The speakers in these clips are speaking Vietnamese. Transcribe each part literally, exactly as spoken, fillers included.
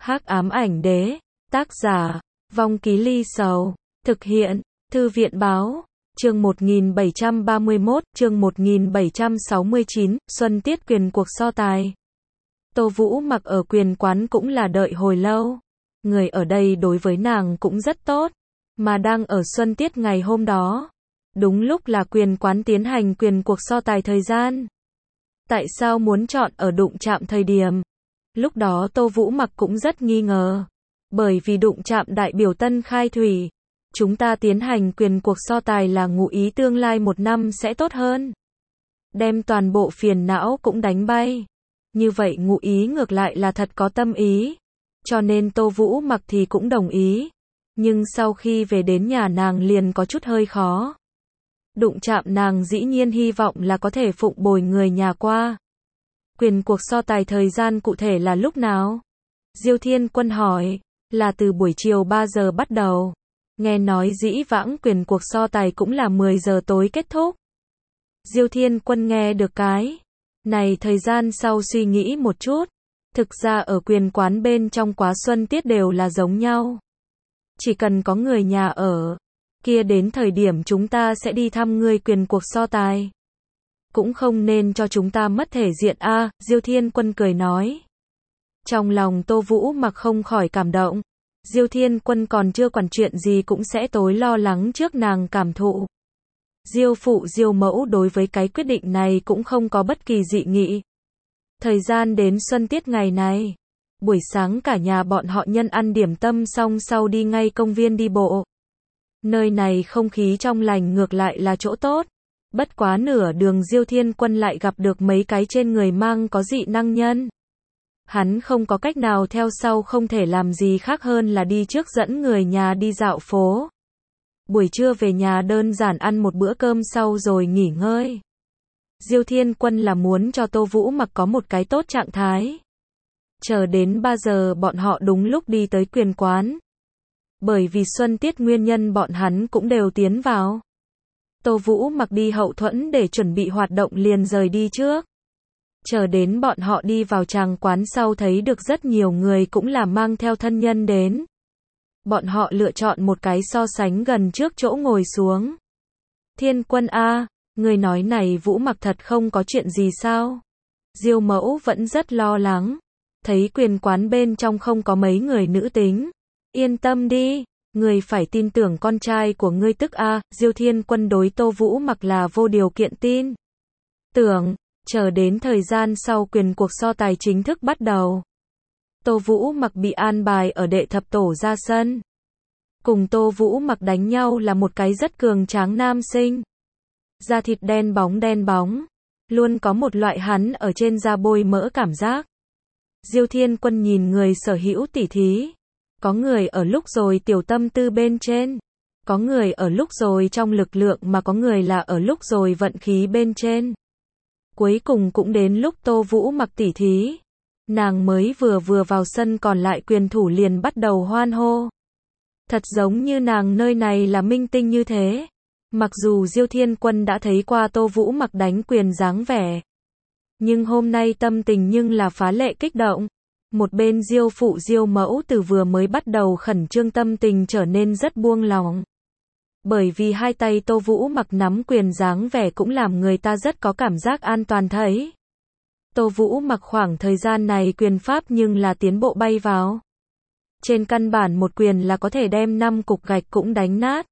Hắc ám ảnh đế, tác giả, Vong Ký Ly Sầu, thực hiện, Thư viện báo, chương một nghìn bảy trăm ba mươi mốt, chương một nghìn bảy trăm sáu mươi chín, Xuân Tiết quyền cuộc so tài. Tô Vũ Mặc ở quyền quán cũng là đợi hồi lâu. Người ở đây đối với nàng cũng rất tốt, mà đang ở Xuân Tiết ngày hôm đó. Đúng lúc là quyền quán tiến hành quyền cuộc so tài thời gian. Tại sao muốn chọn ở đụng chạm thời điểm? Lúc đó Tô Vũ Mặc cũng rất nghi ngờ. Bởi vì đụng chạm đại biểu Tân Khai Thủy. Chúng ta tiến hành quyền cuộc so tài là ngụ ý tương lai một năm sẽ tốt hơn. Đem toàn bộ phiền não cũng đánh bay. Như vậy ngụ ý ngược lại là thật có tâm ý. Cho nên Tô Vũ Mặc thì cũng đồng ý. Nhưng sau khi về đến nhà nàng liền có chút hơi khó. Đụng chạm nàng dĩ nhiên hy vọng là có thể phụng bồi người nhà qua. Quyền cuộc so tài thời gian cụ thể là lúc nào? Diêu Thiên Quân hỏi, là từ buổi chiều ba giờ bắt đầu. Nghe nói dĩ vãng quyền cuộc so tài cũng là mười giờ tối kết thúc. Diêu Thiên Quân nghe được cái này thời gian sau suy nghĩ một chút. Thực ra ở quyền quán bên trong quá Xuân Tiết đều là giống nhau. Chỉ cần có người nhà ở, kia đến thời điểm chúng ta sẽ đi thăm ngươi quyền cuộc so tài. Cũng không nên cho chúng ta mất thể diện a, à, Diêu Thiên Quân cười nói. Trong lòng Tô Vũ Mặc không khỏi cảm động. Diêu Thiên Quân còn chưa quản chuyện gì cũng sẽ tối lo lắng trước nàng cảm thụ. Diêu phụ Diêu mẫu đối với cái quyết định này cũng không có bất kỳ dị nghị. Thời gian đến Xuân Tiết ngày này, buổi sáng cả nhà bọn họ nhân ăn điểm tâm xong sau đi ngay công viên đi bộ. Nơi này không khí trong lành ngược lại là chỗ tốt. Bất quá nửa đường Diêu Thiên Quân lại gặp được mấy cái trên người mang có dị năng nhân. Hắn không có cách nào theo sau, không thể làm gì khác hơn là đi trước dẫn người nhà đi dạo phố. Buổi trưa về nhà đơn giản ăn một bữa cơm sau rồi nghỉ ngơi. Diêu Thiên Quân là muốn cho Tô Vũ Mặc có một cái tốt trạng thái. Chờ đến ba giờ bọn họ đúng lúc đi tới quyền quán. Bởi vì Xuân Tiết nguyên nhân bọn hắn cũng đều tiến vào. Tô Vũ Mặc đi hậu thuẫn để chuẩn bị hoạt động liền rời đi trước. Chờ đến bọn họ đi vào tràng quán sau thấy được rất nhiều người cũng là mang theo thân nhân đến. Bọn họ lựa chọn một cái so sánh gần trước chỗ ngồi xuống. Thiên Quân a, người nói này Vũ Mặc thật không có chuyện gì sao? Diêu mẫu vẫn rất lo lắng. Thấy quyền quán bên trong không có mấy người nữ tính. Yên tâm đi, người phải tin tưởng con trai của ngươi tức a, Diêu Thiên Quân đối Tô Vũ Mặc là vô điều kiện tin. Tưởng, chờ đến thời gian sau quyền cuộc so tài chính thức bắt đầu. Tô Vũ Mặc bị an bài ở đệ thập tổ ra sân. Cùng Tô Vũ Mặc đánh nhau là một cái rất cường tráng nam sinh. Da thịt đen bóng đen bóng. Luôn có một loại hắn ở trên da bôi mỡ cảm giác. Diêu Thiên Quân nhìn người sở hữu tỉ thí. Có người ở lúc rồi tiểu tâm tư bên trên. Có người ở lúc rồi trong lực lượng mà có người là ở lúc rồi vận khí bên trên. Cuối cùng cũng đến lúc Tô Vũ Mặc tỉ thí. Nàng mới vừa vừa vào sân còn lại quyền thủ liền bắt đầu hoan hô. Thật giống như nàng nơi này là minh tinh như thế. Mặc dù Diêu Thiên Quân đã thấy qua Tô Vũ Mặc đánh quyền dáng vẻ. Nhưng hôm nay tâm tình nhưng là phá lệ kích động. Một bên Diêu phụ Diêu mẫu từ vừa mới bắt đầu khẩn trương tâm tình trở nên rất buông lòng. Bởi vì hai tay Tô Vũ Mặc nắm quyền dáng vẻ cũng làm người ta rất có cảm giác an toàn thấy. Tô Vũ Mặc khoảng thời gian này quyền pháp nhưng là tiến bộ bay vào. Trên căn bản một quyền là có thể đem năm cục gạch cũng đánh nát.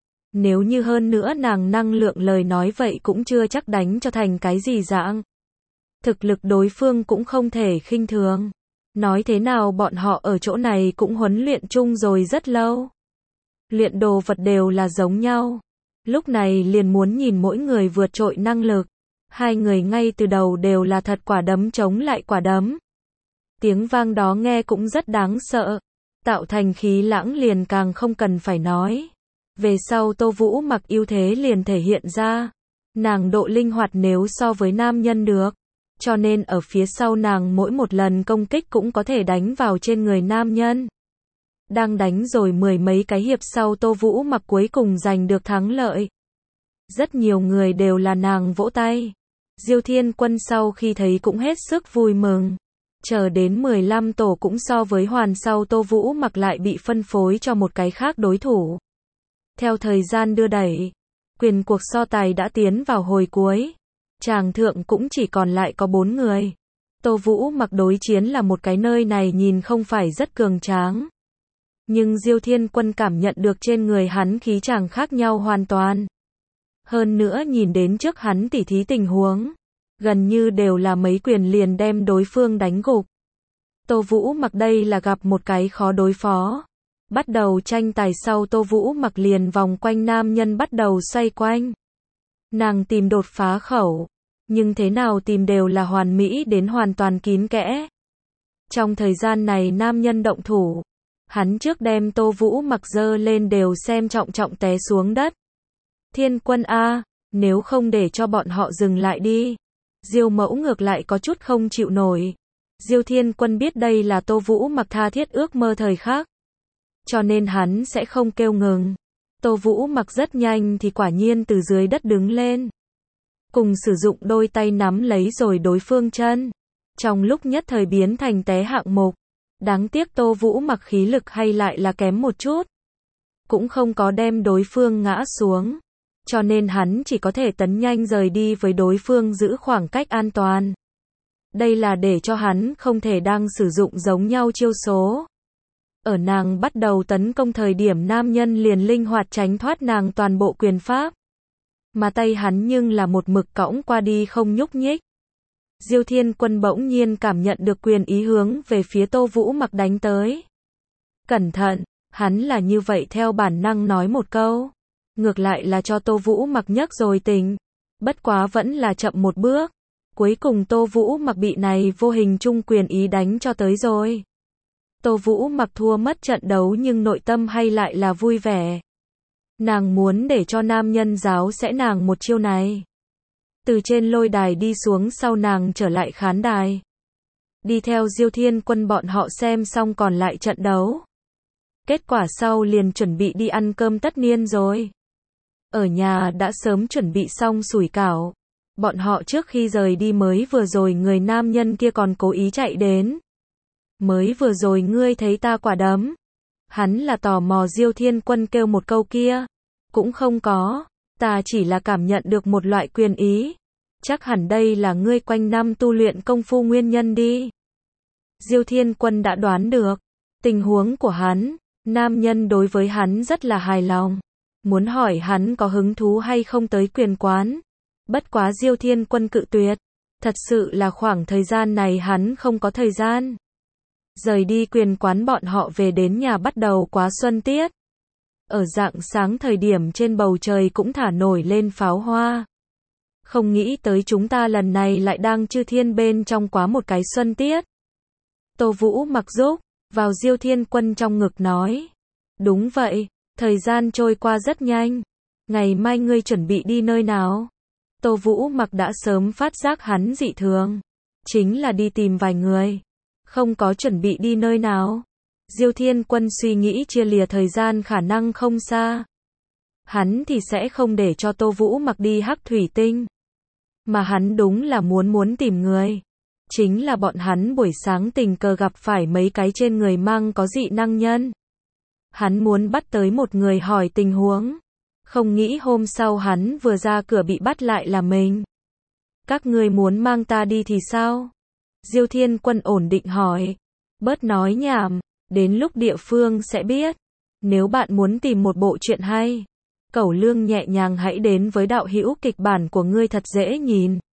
Nếu như hơn nữa nàng năng lượng lời nói vậy cũng chưa chắc đánh cho thành cái gì dạng. Thực lực đối phương cũng không thể khinh thường. Nói thế nào bọn họ ở chỗ này cũng huấn luyện chung rồi rất lâu. Luyện đồ vật đều là giống nhau. Lúc này liền muốn nhìn mỗi người vượt trội năng lực. Hai người ngay từ đầu đều là thật quả đấm chống lại quả đấm. Tiếng vang đó nghe cũng rất đáng sợ. Tạo thành khí lãng liền càng không cần phải nói. Về sau Tô Vũ Mặc ưu thế liền thể hiện ra. Nàng độ linh hoạt nếu so với nam nhân được. Cho nên ở phía sau nàng mỗi một lần công kích cũng có thể đánh vào trên người nam nhân. Đang đánh rồi mười mấy cái hiệp sau Tô Vũ Mặc cuối cùng giành được thắng lợi. Rất nhiều người đều là nàng vỗ tay. Diêu Thiên Quân sau khi thấy cũng hết sức vui mừng. Chờ đến mười lăm tổ cũng so với Hoàn sau Tô Vũ Mặc lại bị phân phối cho một cái khác đối thủ. Theo thời gian đưa đẩy, quyền cuộc so tài đã tiến vào hồi cuối. Tràng thượng cũng chỉ còn lại có bốn người. Tô Vũ Mặc đối chiến là một cái nơi này nhìn không phải rất cường tráng. Nhưng Diêu Thiên Quân cảm nhận được trên người hắn khí chàng khác nhau hoàn toàn. Hơn nữa nhìn đến trước hắn tỉ thí tình huống, gần như đều là mấy quyền liền đem đối phương đánh gục. Tô Vũ Mặc đây là gặp một cái khó đối phó. Bắt đầu tranh tài sau Tô Vũ Mặc liền vòng quanh nam nhân bắt đầu xoay quanh. Nàng tìm đột phá khẩu, nhưng thế nào tìm đều là hoàn mỹ đến hoàn toàn kín kẽ. Trong thời gian này nam nhân động thủ, hắn trước đem Tô Vũ Mặc dơ lên đều xem trọng trọng té xuống đất. Thiên Quân a, nếu không để cho bọn họ dừng lại đi. Diêu Mẫu ngược lại có chút không chịu nổi. Diêu Thiên Quân biết đây là Tô Vũ Mặc tha thiết ước mơ thời khắc, cho nên hắn sẽ không kêu ngừng. Tô Vũ Mặc rất nhanh thì quả nhiên từ dưới đất đứng lên, cùng sử dụng đôi tay nắm lấy rồi đối phương chân. Trong lúc nhất thời biến thành té hạng mục. Đáng tiếc Tô Vũ Mặc khí lực hay lại là kém một chút, cũng không có đem đối phương ngã xuống, cho nên hắn chỉ có thể tấn nhanh rời đi với đối phương giữ khoảng cách an toàn. Đây là để cho hắn không thể đang sử dụng giống nhau chiêu số. Ở nàng bắt đầu tấn công thời điểm nam nhân liền linh hoạt tránh thoát nàng toàn bộ quyền pháp. Mà tay hắn nhưng là một mực cõng qua đi không nhúc nhích. Diêu Thiên Quân bỗng nhiên cảm nhận được quyền ý hướng về phía Tô Vũ Mặc đánh tới. Cẩn thận, hắn là như vậy theo bản năng nói một câu. Ngược lại là cho Tô Vũ Mặc nhấc rồi tình. Bất quá vẫn là chậm một bước. Cuối cùng Tô Vũ Mặc bị này vô hình chung quyền ý đánh cho tới rồi. Tô Vũ Mặc thua mất trận đấu nhưng nội tâm hay lại là vui vẻ. Nàng muốn để cho nam nhân giáo sẽ nàng một chiêu này. Từ trên lôi đài đi xuống sau nàng trở lại khán đài. Đi theo Diêu Thiên Quân bọn họ xem xong còn lại trận đấu. Kết quả sau liền chuẩn bị đi ăn cơm tất niên rồi. Ở nhà đã sớm chuẩn bị xong sủi cảo. Bọn họ trước khi rời đi mới vừa rồi người nam nhân kia còn cố ý chạy đến. Mới vừa rồi ngươi thấy ta quả đấm. Hắn là tò mò Diêu Thiên Quân kêu một câu kia. Cũng không có. Ta chỉ là cảm nhận được một loại quyền ý. Chắc hẳn đây là ngươi quanh năm tu luyện công phu nguyên nhân đi. Diêu Thiên Quân đã đoán được tình huống của hắn. Nam nhân đối với hắn rất là hài lòng. Muốn hỏi hắn có hứng thú hay không tới quyền quán. Bất quá Diêu Thiên Quân cự tuyệt. Thật sự là khoảng thời gian này hắn không có thời gian. Rời đi quyền quán bọn họ về đến nhà bắt đầu quá xuân tiết. Ở rạng sáng thời điểm trên bầu trời cũng thả nổi lên pháo hoa. Không nghĩ tới chúng ta lần này lại đang chư thiên bên trong quá một cái xuân tiết. Tô Vũ Mặc giúp vào Diêu Thiên Quân trong ngực nói. Đúng vậy, thời gian trôi qua rất nhanh. Ngày mai ngươi chuẩn bị đi nơi nào? Tô Vũ Mặc đã sớm phát giác hắn dị thường. Chính là đi tìm vài người. Không có chuẩn bị đi nơi nào. Diêu Thiên Quân suy nghĩ chia lìa thời gian khả năng không xa. Hắn thì sẽ không để cho Tô Vũ Mặc đi Hắc Thủy Tinh. Mà hắn đúng là muốn muốn tìm người. Chính là bọn hắn buổi sáng tình cờ gặp phải mấy cái trên người mang có dị năng nhân. Hắn muốn bắt tới một người hỏi tình huống. Không nghĩ hôm sau hắn vừa ra cửa bị bắt lại là mình. Các ngươi muốn mang ta đi thì sao? Diêu Thiên Quân ổn định hỏi. Bớt nói nhảm, đến lúc địa phương sẽ biết. Nếu bạn muốn tìm một bộ truyện hay, Cẩu Lương nhẹ nhàng hãy đến với đạo hữu kịch bản của ngươi thật dễ nhìn.